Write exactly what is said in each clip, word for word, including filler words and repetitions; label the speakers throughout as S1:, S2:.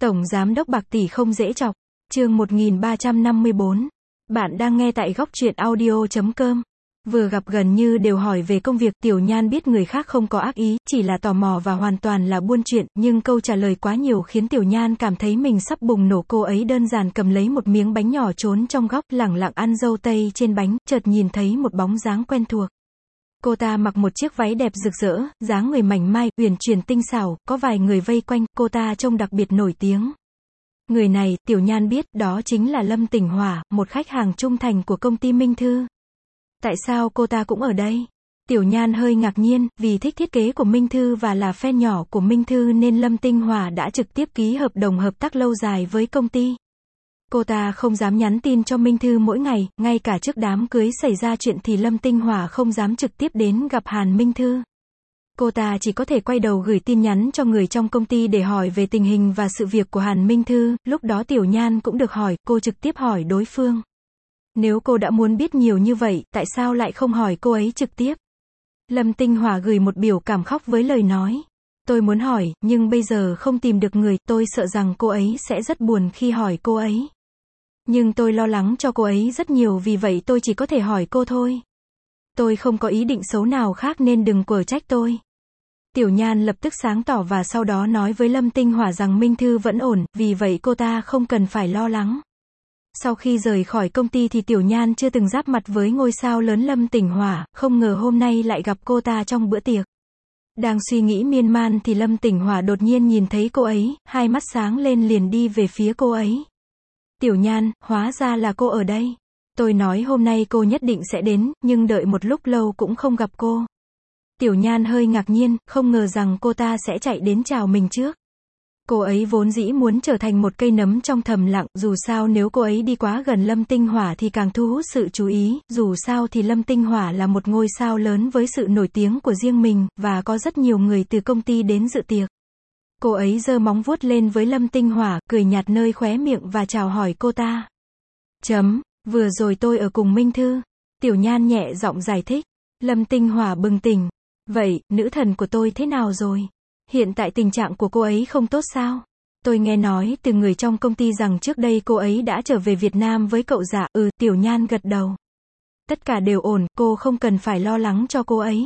S1: Tổng giám đốc bạc tỷ không dễ chọc. Chương một nghìn ba trăm năm mươi bốn. Bạn đang nghe tại góc truyện audio chấm com. Vừa gặp gần như đều hỏi về công việc, Tiểu Nhan biết người khác không có ác ý, chỉ là tò mò và hoàn toàn là buôn chuyện, nhưng câu trả lời quá nhiều khiến Tiểu Nhan cảm thấy mình sắp bùng nổ. Cô ấy đơn giản cầm lấy một miếng bánh nhỏ trốn trong góc, lẳng lặng ăn dâu tây trên bánh, chợt nhìn thấy một bóng dáng quen thuộc. Cô ta mặc một chiếc váy đẹp rực rỡ, dáng người mảnh mai, uyển chuyển tinh xảo, có vài người vây quanh, cô ta trông đặc biệt nổi tiếng. Người này, Tiểu Nhan biết, đó chính là Lâm Tỉnh Hỏa, một khách hàng trung thành của công ty Minh Thư. Tại sao cô ta cũng ở đây? Tiểu Nhan hơi ngạc nhiên, vì thích thiết kế của Minh Thư và là fan nhỏ của Minh Thư nên Lâm Tinh Hỏa đã trực tiếp ký hợp đồng hợp tác lâu dài với công ty. Cô ta không dám nhắn tin cho Minh Thư mỗi ngày, ngay cả trước đám cưới xảy ra chuyện thì Lâm Tinh Hỏa không dám trực tiếp đến gặp Hàn Minh Thư. Cô ta chỉ có thể quay đầu gửi tin nhắn cho người trong công ty để hỏi về tình hình và sự việc của Hàn Minh Thư. Lúc đó Tiểu Nhan cũng được hỏi, cô trực tiếp hỏi đối phương. Nếu cô đã muốn biết nhiều như vậy, tại sao lại không hỏi cô ấy trực tiếp? Lâm Tinh Hỏa gửi một biểu cảm khóc với lời nói. Tôi muốn hỏi, nhưng bây giờ không tìm được người, tôi sợ rằng cô ấy sẽ rất buồn khi hỏi cô ấy. Nhưng tôi lo lắng cho cô ấy rất nhiều, vì vậy tôi chỉ có thể hỏi cô thôi. Tôi không có ý định xấu nào khác nên đừng quở trách tôi. Tiểu Nhan lập tức sáng tỏ và sau đó nói với Lâm Tinh Hỏa rằng Minh Thư vẫn ổn, vì vậy cô ta không cần phải lo lắng. Sau khi rời khỏi công ty thì Tiểu Nhan chưa từng giáp mặt với ngôi sao lớn Lâm Tỉnh Hỏa, không ngờ hôm nay lại gặp cô ta trong bữa tiệc. Đang suy nghĩ miên man thì Lâm Tỉnh Hỏa đột nhiên nhìn thấy cô ấy, hai mắt sáng lên liền đi về phía cô ấy. Tiểu Nhan, hóa ra là cô ở đây. Tôi nói hôm nay cô nhất định sẽ đến, nhưng đợi một lúc lâu cũng không gặp cô. Tiểu Nhan hơi ngạc nhiên, không ngờ rằng cô ta sẽ chạy đến chào mình trước. Cô ấy vốn dĩ muốn trở thành một cây nấm trong thầm lặng, dù sao nếu cô ấy đi quá gần Lâm Tinh Hỏa thì càng thu hút sự chú ý, dù sao thì Lâm Tinh Hỏa là một ngôi sao lớn với sự nổi tiếng của riêng mình, và có rất nhiều người từ công ty đến dự tiệc. Cô ấy giơ móng vuốt lên với Lâm Tinh Hỏa, cười nhạt nơi khóe miệng và chào hỏi cô ta. Chấm, vừa rồi tôi ở cùng Minh Thư. Tiểu Nhan nhẹ giọng giải thích. Lâm Tinh Hỏa bừng tỉnh. Vậy, nữ thần của tôi thế nào rồi? Hiện tại tình trạng của cô ấy không tốt sao? Tôi nghe nói từ người trong công ty rằng trước đây cô ấy đã trở về Việt Nam với cậu dạ. Ừ, Tiểu Nhan gật đầu. Tất cả đều ổn, cô không cần phải lo lắng cho cô ấy.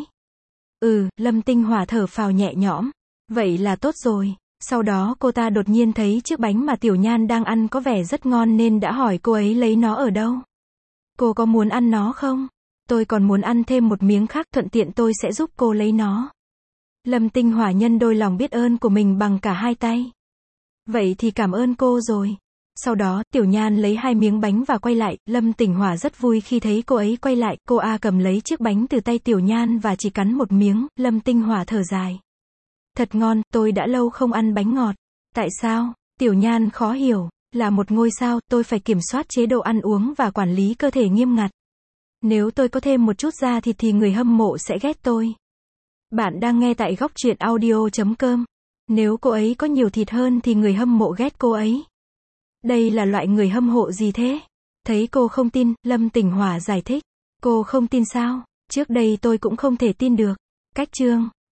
S1: Ừ, Lâm Tinh Hỏa thở phào nhẹ nhõm. Vậy là tốt rồi. Sau đó cô ta đột nhiên thấy chiếc bánh mà Tiểu Nhan đang ăn có vẻ rất ngon nên đã hỏi cô ấy lấy nó ở đâu. Cô có muốn ăn nó không? Tôi còn muốn ăn thêm một miếng khác, thuận tiện tôi sẽ giúp cô lấy nó. Lâm Tinh Hỏa nhân đôi lòng biết ơn của mình bằng cả hai tay. Vậy thì cảm ơn cô rồi. Sau đó, Tiểu Nhan lấy hai miếng bánh và quay lại, Lâm Tỉnh Hỏa rất vui khi thấy cô ấy quay lại, cô A cầm lấy chiếc bánh từ tay Tiểu Nhan và chỉ cắn một miếng, Lâm Tinh Hỏa thở dài. Thật ngon, tôi đã lâu không ăn bánh ngọt. Tại sao? Tiểu Nhan khó hiểu, là một ngôi sao, tôi phải kiểm soát chế độ ăn uống và quản lý cơ thể nghiêm ngặt. Nếu tôi có thêm một chút da thịt thì người hâm mộ sẽ ghét tôi. Bạn đang nghe tại góc truyện audio chấm com. Nếu cô ấy có nhiều thịt hơn thì người hâm mộ ghét cô ấy. Đây là loại người hâm mộ gì thế? Thấy cô không tin, Lâm Tỉnh Hỏa giải thích. Cô không tin sao? Trước đây tôi cũng không thể tin được. Cách chương